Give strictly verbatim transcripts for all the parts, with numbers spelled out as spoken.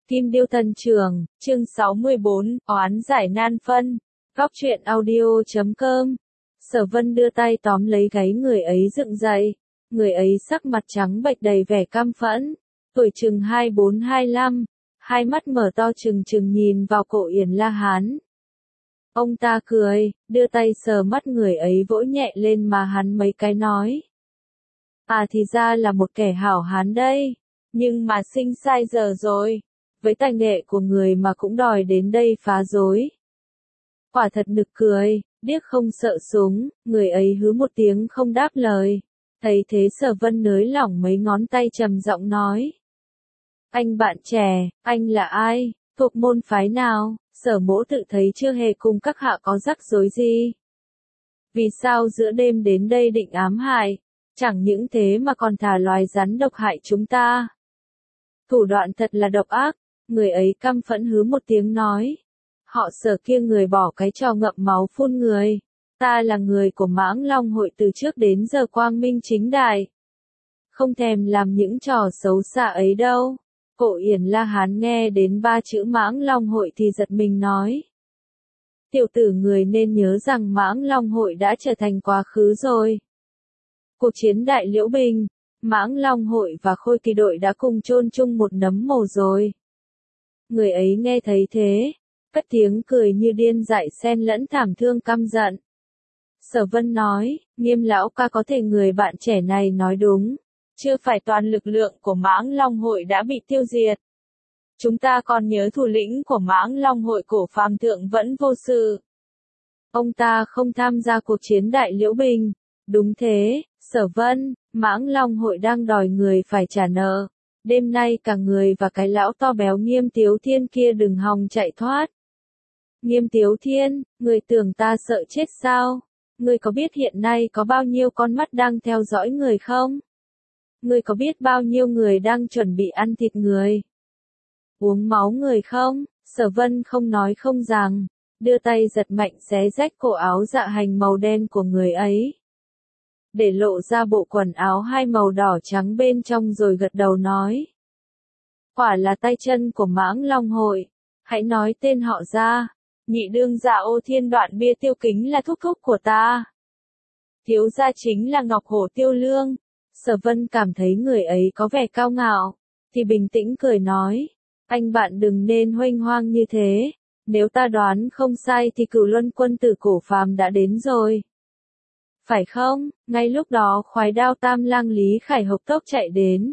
Kim Điêu Thần Trường, chương sáu mươi bốn, oán giải nan phân. Góc truyện audio chấm com. Sở Vân đưa tay tóm lấy gáy người ấy dựng dậy. Người ấy sắc mặt trắng bệch đầy vẻ căm phẫn. Tuổi chừng hai bốn hai lăm, hai mắt mở to trừng trừng nhìn vào Cổ Yển La Hán. Ông ta cười, đưa tay sờ mắt người ấy vỗ nhẹ lên mà hắn mấy cái nói. À thì ra là một kẻ hảo hán đây, nhưng mà sinh sai giờ rồi. Với tài nghệ của người mà cũng đòi đến đây phá rối. Quả thật nực cười, điếc không sợ súng, người ấy hứ một tiếng không đáp lời. Thấy thế Sở Vân nới lỏng mấy ngón tay trầm giọng nói. Anh bạn trẻ, anh là ai, thuộc môn phái nào? Sở Mỗ tự thấy chưa hề cùng các hạ có rắc rối gì. Vì sao giữa đêm đến đây định ám hại, chẳng những thế mà còn thả loài rắn độc hại chúng ta. Thủ đoạn thật là độc ác. Người ấy căm phẫn hứ một tiếng nói. Họ Sở kia người bỏ cái trò ngậm máu phun người. Ta là người của Mãng Long hội từ trước đến giờ quang minh chính đại. Không thèm làm những trò xấu xa ấy đâu. Cổ Yển La Hán nghe đến ba chữ Mãng Long hội thì giật mình nói. Tiểu tử người nên nhớ rằng Mãng Long hội đã trở thành quá khứ rồi. Cuộc chiến đại Liễu Bình, Mãng Long hội và Khôi Kỳ đội đã cùng chôn chung một nấm mồ rồi. Người ấy nghe thấy thế, cất tiếng cười như điên dại xen lẫn thảm thương căm giận. Sở Vân nói, Nghiêm lão ca có thể người bạn trẻ này nói đúng, chưa phải toàn lực lượng của Mãng Long hội đã bị tiêu diệt. Chúng ta còn nhớ thủ lĩnh của Mãng Long hội Cổ Phàm Thượng vẫn vô sự. Ông ta không tham gia cuộc chiến đại Liễu Bình. Đúng thế, Sở Vân, Mãng Long hội đang đòi người phải trả nợ. Đêm nay cả người và cái lão to béo Nghiêm Tiếu Thiên kia đừng hòng chạy thoát. Nghiêm Tiếu Thiên, người tưởng ta sợ chết sao? Người có biết hiện nay có bao nhiêu con mắt đang theo dõi người không? Người có biết bao nhiêu người đang chuẩn bị ăn thịt người? Uống máu người không? Sở Vân không nói không rằng, đưa tay giật mạnh xé rách cổ áo dạ hành màu đen của người ấy. Để lộ ra bộ quần áo hai màu đỏ trắng bên trong rồi gật đầu nói. Quả là tay chân của Mãng Long hội, hãy nói tên họ ra. Nhị đương gia Ô Thiên Đoạn Bia Tiêu Kính là thúc thúc của ta. Thiếu gia chính là Ngọc Hổ Tiêu Lương. Sở Vân cảm thấy người ấy có vẻ cao ngạo, thì bình tĩnh cười nói. Anh bạn đừng nên huênh hoang như thế, nếu ta đoán không sai thì Cửu Luân quân tử Cổ Phàm đã đến rồi. Phải không? Ngay lúc đó khoái đao Tam Lang Lý Khải hộc tốc chạy đến.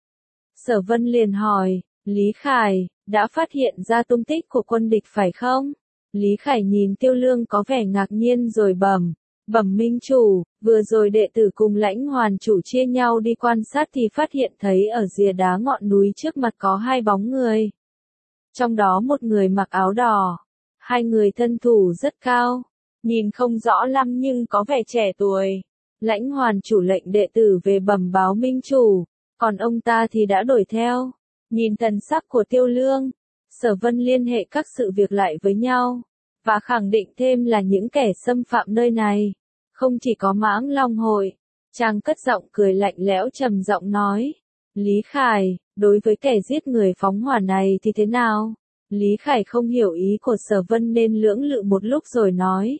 Sở Vân liền hỏi, Lý Khải, đã phát hiện ra tung tích của quân địch phải không? Lý Khải nhìn Tiêu Lương có vẻ ngạc nhiên rồi bẩm, bẩm minh chủ, vừa rồi đệ tử cùng Lãnh Hoàn chủ chia nhau đi quan sát thì phát hiện thấy ở rìa đá ngọn núi trước mặt có hai bóng người. Trong đó một người mặc áo đỏ, hai người thân thủ rất cao. Nhìn không rõ lắm nhưng có vẻ trẻ tuổi. Lãnh Hoàn chủ lệnh đệ tử về bẩm báo minh chủ, còn ông ta thì đã đuổi theo. Nhìn thần sắc của Tiêu Lương, Sở Vân liên hệ các sự việc lại với nhau, và khẳng định thêm là những kẻ xâm phạm nơi này, không chỉ có Mãng Long hội. Chàng cất giọng cười lạnh lẽo trầm giọng nói, Lý Khải, đối với kẻ giết người phóng hỏa này thì thế nào? Lý Khải không hiểu ý của Sở Vân nên lưỡng lự một lúc rồi nói.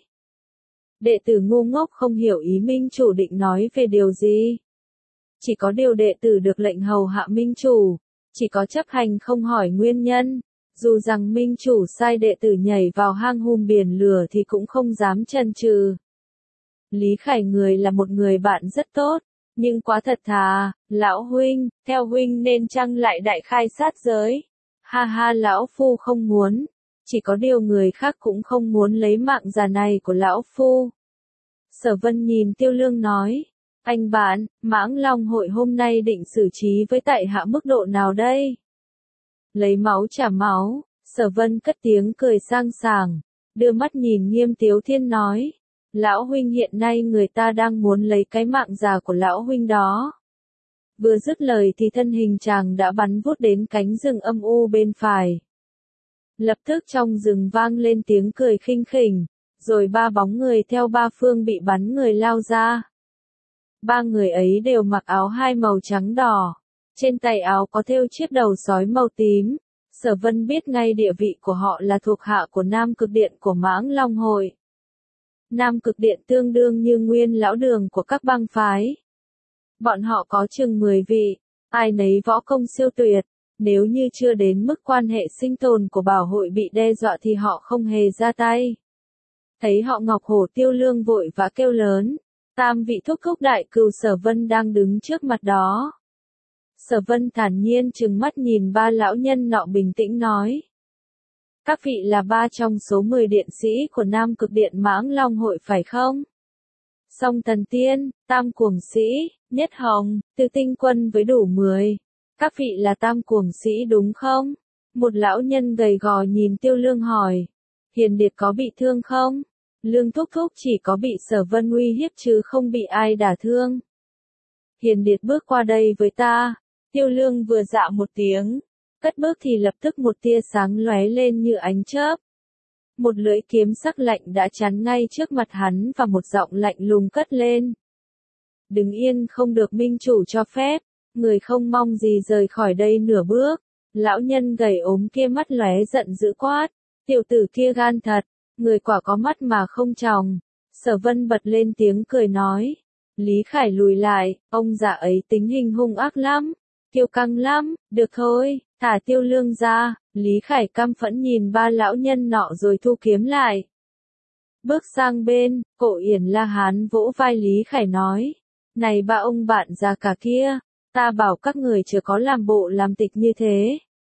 Đệ tử ngu ngốc không hiểu ý minh chủ định nói về điều gì. Chỉ có điều đệ tử được lệnh hầu hạ minh chủ, chỉ có chấp hành không hỏi nguyên nhân. Dù rằng minh chủ sai đệ tử nhảy vào hang hùm biển lửa thì cũng không dám chần chừ. Lý Khải người là một người bạn rất tốt, nhưng quá thật thà. Lão huynh, theo huynh nên chăng lại đại khai sát giới? Ha ha, lão phu không muốn. Chỉ có điều người khác cũng không muốn lấy mạng già này của lão phu. Sở Vân nhìn Tiêu Lương nói, anh bạn, Mãng Long hội hôm nay định xử trí với tại hạ mức độ nào đây? Lấy máu trả máu. Sở Vân cất tiếng cười sang sảng, đưa mắt nhìn Nghiêm Tiếu Thiên nói, lão huynh hiện nay người ta đang muốn lấy cái mạng già của lão huynh đó. Vừa dứt lời thì thân hình chàng đã bắn vút đến cánh rừng âm u bên phải. Lập tức trong rừng vang lên tiếng cười khinh khỉnh, rồi ba bóng người theo ba phương bị bắn người lao ra. Ba người ấy đều mặc áo hai màu trắng đỏ, trên tay áo có thêu chiếc đầu sói màu tím. Sở Vân biết ngay địa vị của họ là thuộc hạ của Nam Cực Điện của Mãng Long Hội. Nam Cực Điện tương đương như nguyên lão đường của các bang phái. Bọn họ có chừng mười vị, ai nấy võ công siêu tuyệt, nếu như chưa đến mức quan hệ sinh tồn của bảo hội bị đe dọa thì họ không hề ra tay. Thấy họ Ngọc Hổ Tiêu Lương vội vã kêu lớn, tam vị thúc thúc đại cừu Sở Vân đang đứng trước mặt đó. Sở Vân thản nhiên trừng mắt nhìn ba lão nhân nọ bình tĩnh nói. Các vị là ba trong số mười điện sĩ của Nam Cực Điện Mãng Long Hội phải không? Song Thần Tiên, Tam Cuồng Sĩ, Nhất Hồng, Từ Tinh Quân với đủ mười. Các vị là Tam Cuồng Sĩ đúng không? Một lão nhân gầy gò nhìn Tiêu Lương hỏi. Hiền Điệt có bị thương không? Lương thúc thúc chỉ có bị Sở Vân uy hiếp chứ không bị ai đả thương. Hiền Điệt bước qua đây với ta. Tiêu Lương vừa dạ một tiếng, cất bước thì lập tức một tia sáng lóe lên như ánh chớp. Một lưỡi kiếm sắc lạnh đã chắn ngay trước mặt hắn và một giọng lạnh lùng cất lên. Đứng yên không được minh chủ cho phép, người không mong gì rời khỏi đây nửa bước. Lão nhân gầy ốm kia mắt lóe giận dữ quát, tiểu tử kia gan thật, người quả có mắt mà không tròng. Sở Vân bật lên tiếng cười nói, Lý Khải lùi lại, ông già ấy tính hình hung ác lắm, kiêu căng lắm, được thôi, thả Tiêu Lương ra. Lý Khải căm phẫn nhìn ba lão nhân nọ rồi thu kiếm lại. Bước sang bên, Cổ Yển La Hán vỗ vai Lý Khải nói, này ba ông bạn già cả kia, ta bảo các người chưa có làm bộ làm tịch như thế.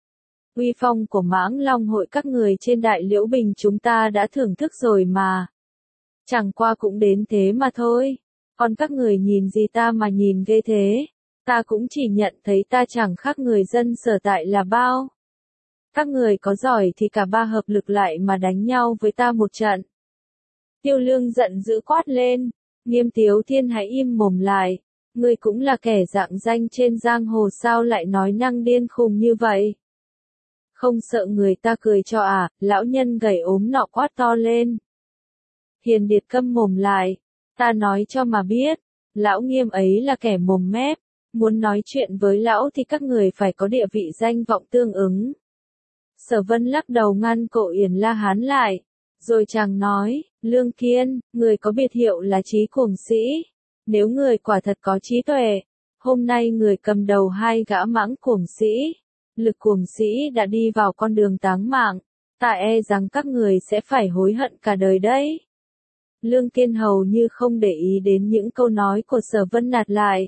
Uy phong của Mãng Long Hội các người trên Đại Liễu Bình chúng ta đã thưởng thức rồi mà. Chẳng qua cũng đến thế mà thôi, còn các người nhìn gì ta mà nhìn ghê thế, ta cũng chỉ nhận thấy ta chẳng khác người dân sở tại là bao. Các người có giỏi thì cả ba hợp lực lại mà đánh nhau với ta một trận. Tiêu Lương giận dữ quát lên, Nghiêm Tiếu Thiên hãy im mồm lại, ngươi cũng là kẻ rạng danh trên giang hồ sao lại nói năng điên khùng như vậy. Không sợ người ta cười cho à, lão nhân gầy ốm nọ quát to lên. Hiền Điệt câm mồm lại, ta nói cho mà biết, lão Nghiêm ấy là kẻ mồm mép, muốn nói chuyện với lão thì các người phải có địa vị danh vọng tương ứng. Sở Vân lắc đầu ngăn Cổ Yển La Hán lại, rồi chàng nói, Lương Kiên, người có biệt hiệu là Trí Cuồng Sĩ, nếu người quả thật có trí tuệ, hôm nay người cầm đầu hai gã Mãng Cuồng Sĩ, Lực Cuồng Sĩ đã đi vào con đường táng mạng, ta e rằng các người sẽ phải hối hận cả đời đấy. Lương Kiên hầu như không để ý đến những câu nói của Sở Vân nạt lại.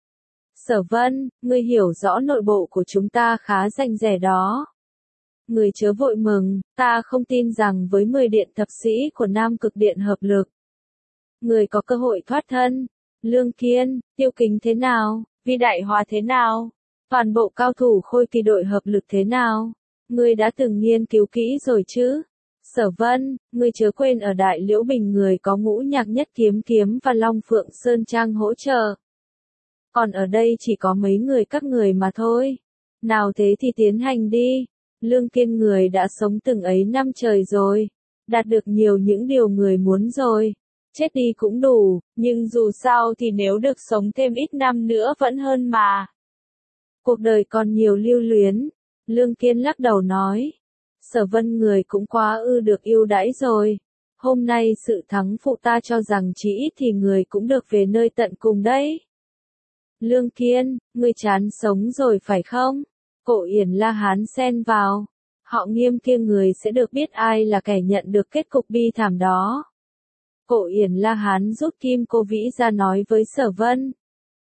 Sở Vân, ngươi hiểu rõ nội bộ của chúng ta khá rành rẽ đó. Người chớ vội mừng, ta không tin rằng với mười điện thập sĩ của Nam Cực Điện hợp lực, người có cơ hội thoát thân. Lương Kiên, Tiêu Kính thế nào, Vi Đại Hòa thế nào, toàn bộ cao thủ Khôi Kỳ đội hợp lực thế nào, ngươi đã từng nghiên cứu kỹ rồi chứ? Sở Vân, ngươi chớ quên ở Đại Liễu Bình người có Ngũ Nhạc Nhất Kiếm Kiếm và Long Phượng Sơn Trang hỗ trợ. Còn ở đây chỉ có mấy người các người mà thôi. Nào thế thì tiến hành đi. Lương Kiên người đã sống từng ấy năm trời rồi, đạt được nhiều những điều người muốn rồi, chết đi cũng đủ, nhưng dù sao thì nếu được sống thêm ít năm nữa vẫn hơn mà. Cuộc đời còn nhiều lưu luyến, Lương Kiên lắc đầu nói, Sở Vân người cũng quá ư được yêu đãi rồi, hôm nay sự thắng phụ ta cho rằng chỉ ít thì người cũng được về nơi tận cùng đấy. Lương Kiên, ngươi chán sống rồi phải không? Cổ Yển La Hán xen vào, họ Nghiêm kia người sẽ được biết ai là kẻ nhận được kết cục bi thảm đó. Cổ Yển La Hán rút kim cô vĩ ra nói với Sở Vân.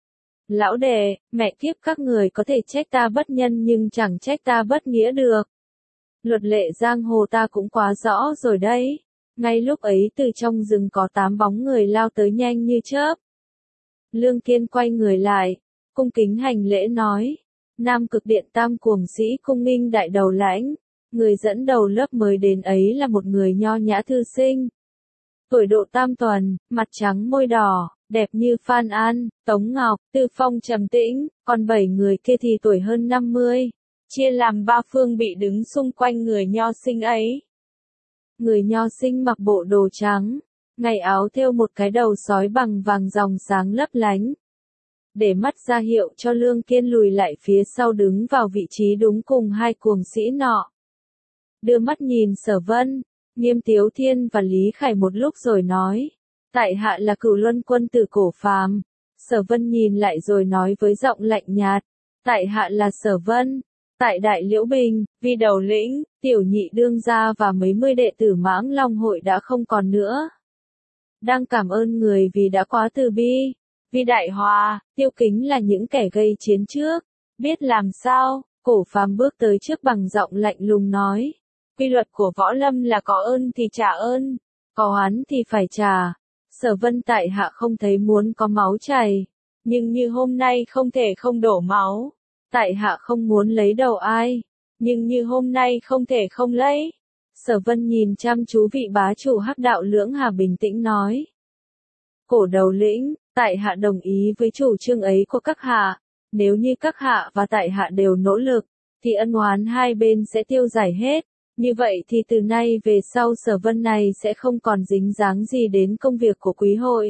Lão đệ, mẹ kiếp các người có thể trách ta bất nhân nhưng chẳng trách ta bất nghĩa được. Luật lệ giang hồ ta cũng quá rõ rồi đấy. Ngay lúc ấy từ trong rừng có tám bóng người lao tới nhanh như chớp. Lương Kiên quay người lại, cung kính hành lễ nói. Nam Cực Điện Tam Cuồng Sĩ cung nghinh đại đầu lãnh, người dẫn đầu lớp mới đến ấy là một người nho nhã thư sinh. Tuổi độ tam tuần, mặt trắng môi đỏ, đẹp như Phan An, Tống Ngọc, Tư Phong trầm tĩnh, còn bảy người kia thì tuổi hơn năm mươi, chia làm ba phương bị đứng xung quanh người nho sinh ấy. Người nho sinh mặc bộ đồ trắng, ngày áo thêu một cái đầu sói bằng vàng ròng sáng lấp lánh. để mắt ra hiệu cho Lương Kiên lùi lại phía sau đứng vào vị trí đúng cùng hai cuồng sĩ nọ. Đưa mắt nhìn Sở Vân, Nghiêm Tiếu Thiên và Lý Khải một lúc rồi nói, tại hạ là Cửu Luân quân tử Cổ Phàm. Sở Vân nhìn lại rồi nói với giọng lạnh nhạt, tại hạ là Sở Vân. Tại Đại Liễu Bình, vì đầu lĩnh, tiểu nhị đương gia và mấy mươi đệ tử Mãng Long hội đã không còn nữa. Đang cảm ơn người vì đã quá từ bi, vì đại hòa, Tiêu Kính là những kẻ gây chiến trước, biết làm sao. Cổ Phàm bước tới trước bằng giọng lạnh lùng nói, quy luật của võ lâm là có ơn thì trả ơn, có oán thì phải trả. Sở Vân tại hạ không thấy muốn có máu chảy, nhưng như hôm nay không thể không đổ máu. Tại hạ không muốn lấy đầu ai, nhưng như hôm nay không thể không lấy. Sở Vân nhìn chăm chú vị bá chủ Hắc Đạo Lưỡng Hà bình tĩnh nói. Cổ đầu lĩnh, tại hạ đồng ý với chủ trương ấy của các hạ. Nếu như các hạ và tại hạ đều nỗ lực, thì ân oán hai bên sẽ tiêu giải hết. Như vậy thì từ nay về sau Sở Vân này sẽ không còn dính dáng gì đến công việc của quý hội.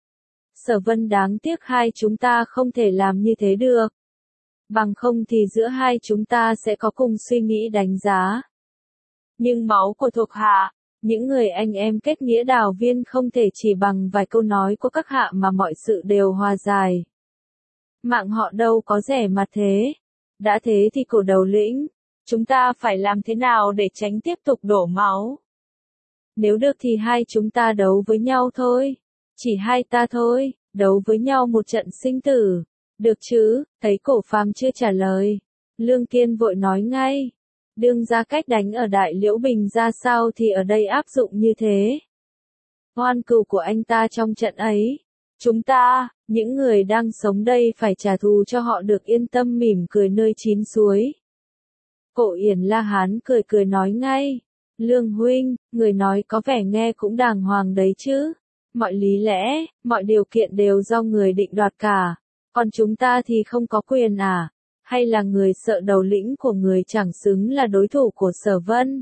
Sở Vân đáng tiếc hai chúng ta không thể làm như thế được. Bằng không thì giữa hai chúng ta sẽ có cùng suy nghĩ đánh giá. Nhưng máu của thuộc hạ, những người anh em kết nghĩa đào viên không thể chỉ bằng vài câu nói của các hạ mà mọi sự đều hòa giải. Mạng họ đâu có rẻ mà thế. Đã thế thì cổ đầu lĩnh, chúng ta phải làm thế nào để tránh tiếp tục đổ máu? Nếu được thì hai chúng ta đấu với nhau thôi. Chỉ hai ta thôi, đấu với nhau một trận sinh tử. Được chứ? Thấy Cổ Phàm chưa trả lời, Lương Kiên vội nói ngay. Đương ra cách đánh ở Đại Liễu Bình ra sao thì ở đây áp dụng như thế. Oan cừu của anh ta trong trận ấy, chúng ta, những người đang sống đây phải trả thù cho họ được yên tâm mỉm cười nơi chín suối. Cổ Yển La Hán cười cười nói ngay, Lương huynh, người nói có vẻ nghe cũng đàng hoàng đấy chứ. Mọi lý lẽ, mọi điều kiện đều do người định đoạt cả. Còn chúng ta thì không có quyền à? Hay là người sợ đầu lĩnh của người chẳng xứng là đối thủ của Sở Vân?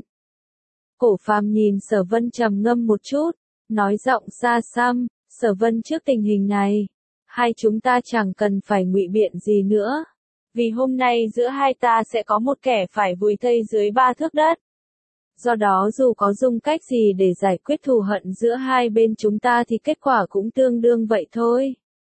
Cổ Phàm nhìn Sở Vân trầm ngâm một chút, nói giọng xa xăm, Sở Vân trước tình hình này, hai chúng ta chẳng cần phải ngụy biện gì nữa. Vì hôm nay giữa hai ta sẽ có một kẻ phải vùi thây dưới ba thước đất. Do đó dù có dùng cách gì để giải quyết thù hận giữa hai bên chúng ta thì kết quả cũng tương đương vậy thôi.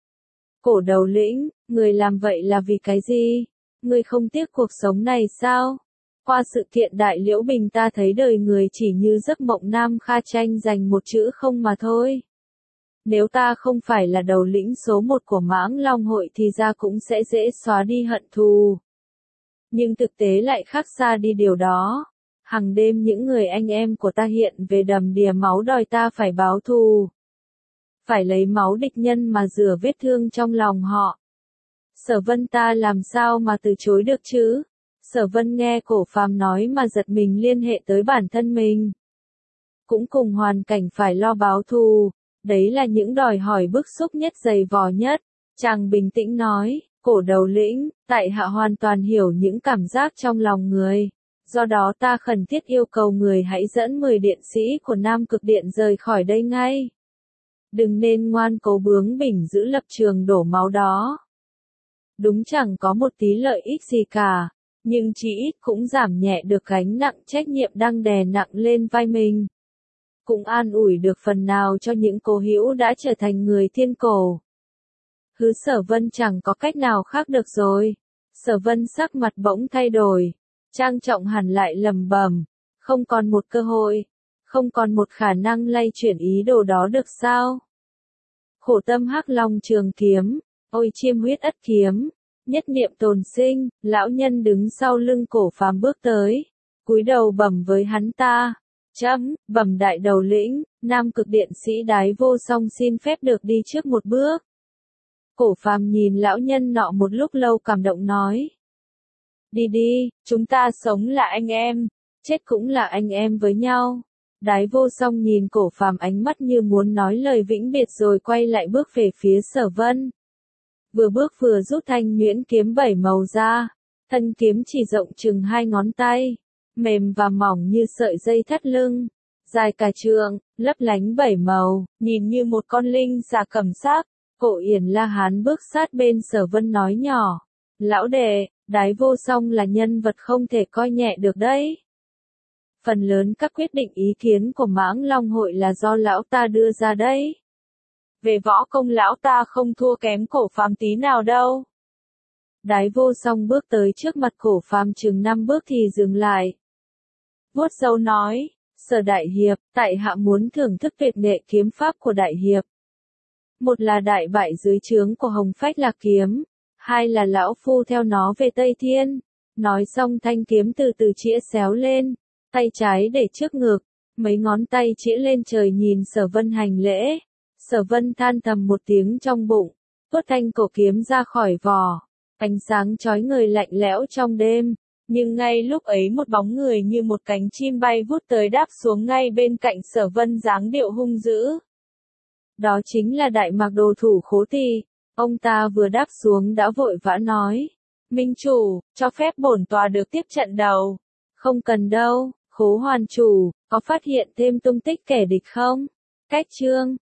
Cổ đầu lĩnh, người làm vậy là vì cái gì? Người không tiếc cuộc sống này sao? Qua sự kiện Đại Liễu Bình ta thấy đời người chỉ như giấc mộng Nam Kha tranh giành một chữ không mà thôi. Nếu ta không phải là đầu lĩnh số một của Mãng Long hội thì ra cũng sẽ dễ xóa đi hận thù. Nhưng thực tế lại khác xa đi điều đó. Hằng đêm những người anh em của ta hiện về đầm đìa máu đòi ta phải báo thù. Phải lấy máu địch nhân mà rửa vết thương trong lòng họ. Sở Vân ta làm sao mà từ chối được chứ? Sở Vân nghe Cổ Phàm nói mà giật mình liên hệ tới bản thân mình. Cũng cùng hoàn cảnh phải lo báo thù, đấy là những đòi hỏi bức xúc nhất dày vò nhất. Chàng bình tĩnh nói, cổ đầu lĩnh, tại hạ hoàn toàn hiểu những cảm giác trong lòng người. Do đó ta khẩn thiết yêu cầu người hãy dẫn mười điện sĩ của Nam Cực Điện rời khỏi đây ngay. Đừng nên ngoan cố bướng bỉnh giữ lập trường đổ máu đó. Đúng chẳng có một tí lợi ích gì cả, nhưng chỉ ít cũng giảm nhẹ được gánh nặng trách nhiệm đang đè nặng lên vai mình. Cũng an ủi được phần nào cho những cố hữu đã trở thành người thiên cổ. Hứ Sở Vân chẳng có cách nào khác được rồi. Sở Vân sắc mặt bỗng thay đổi, trang trọng hẳn lại lầm bầm, không còn một cơ hội, không còn một khả năng lay chuyển ý đồ đó được sao? Khổ tâm Hắc Long trường kiếm, ôi chiêm huyết ất kiếm, nhất niệm tồn sinh, lão nhân đứng sau lưng Cổ Phàm bước tới, cúi đầu bẩm với hắn ta, chấm, bẩm đại đầu lĩnh, Nam Cực Điện sĩ Đái Vô Song xin phép được đi trước một bước. Cổ Phàm nhìn lão nhân nọ một lúc lâu cảm động nói, đi đi, chúng ta sống là anh em, chết cũng là anh em với nhau. Đái Vô Song nhìn Cổ Phàm ánh mắt như muốn nói lời vĩnh biệt rồi quay lại bước về phía Sở Vân. Vừa bước vừa rút thanh nhuyễn kiếm bảy màu ra, thân kiếm chỉ rộng chừng hai ngón tay, mềm và mỏng như sợi dây thắt lưng, dài cả trượng, lấp lánh bảy màu, nhìn như một con linh xà cầm sắc. Cổ Yển La Hán bước sát bên Sở Vân nói nhỏ. Lão đệ, Đái Vô Song là nhân vật không thể coi nhẹ được đấy. Phần lớn các quyết định ý kiến của Mãng Long hội là do lão ta đưa ra đấy. Về võ công lão ta không thua kém Cổ Phàm tí nào đâu. Đái Vô Song bước tới trước mặt Cổ Phàm chừng năm bước thì dừng lại. Vuốt râu nói, Sở đại hiệp, tại hạ muốn thưởng thức tuyệt nghệ kiếm pháp của đại hiệp. Một là đại bại dưới trướng của Hồng Phách Lạc kiếm, hai là lão phu theo nó về Tây Thiên. Nói xong thanh kiếm từ từ chĩa xéo lên, tay trái để trước ngực, mấy ngón tay chĩa lên trời nhìn Sở Vân hành lễ. Sở Vân than thầm một tiếng trong bụng, tuốt thanh cổ kiếm ra khỏi vỏ, ánh sáng chói người lạnh lẽo trong đêm. Nhưng ngay lúc ấy một bóng người như một cánh chim bay vút tới đáp xuống ngay bên cạnh Sở Vân dáng điệu hung dữ. Đó chính là Đại Mạc Đồ thủ Khố Tỳ. Ông ta vừa đáp xuống đã vội vã nói, Minh chủ, cho phép bổn tòa được tiếp trận đầu. Không cần đâu, Khố Hoàn chủ, có phát hiện thêm tung tích kẻ địch không? Cách chương